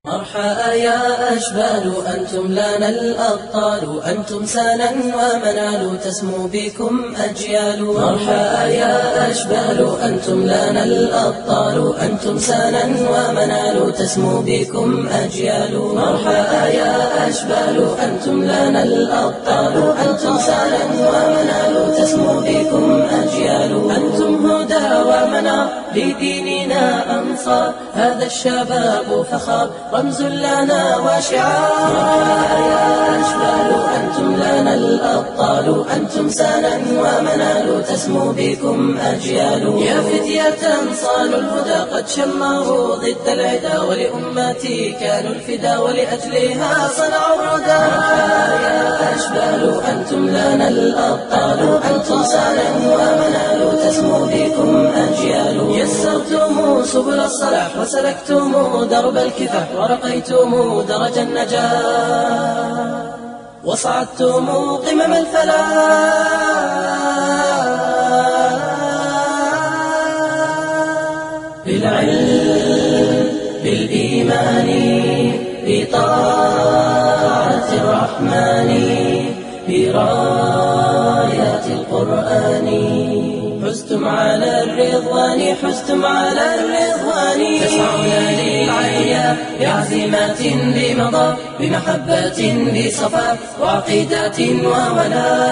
مرحبا يا أشبال أنتم لنا الأبطال، أنتم سنا ومنال تسمو بكم أجيال. مرحبا يا أشبال أنتم لنا الأبطال، أنتم سنا ومنال تسمو بكم أجيال. مرحبا يا أشبال أنتم لنا الأبطال، أنتم سنا ومنال تسمو بكم أجيال. أنتم هدى ومنار لديننا أنصار، هذا الشباب فخار رمز لنا وشعار. مرحبا يا أشبال أنتم لنا الأبطال، أنتم سنا ومنال تسمو بكم أجيال. يا فتية صالوا الهدى قد شمروا ضد العدا، ولأمتي كانوا الفدا ولأجلها صنعوا الردى. مرحبا يا أشبال أنتم لنا الأبطال، أنتم سنا ومنال تسمو بكم أجيال. يسرتم سبل الصلاح وسلكتم درب الكفاح، ورقيتم درج النجاة وصعدتم قمم الفلاح. بالعلم بالإيمان بطاعة الرحمن، برايات القرآن حزتم على الرضوان، حزتم على الرضوان. تسعون للعليا بعزيمات بمضى، بمحبة بصفاء وعقيدة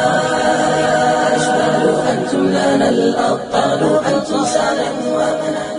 وولاء. أشبال أنتم لنا الأبطال، أنتم سنا ومنال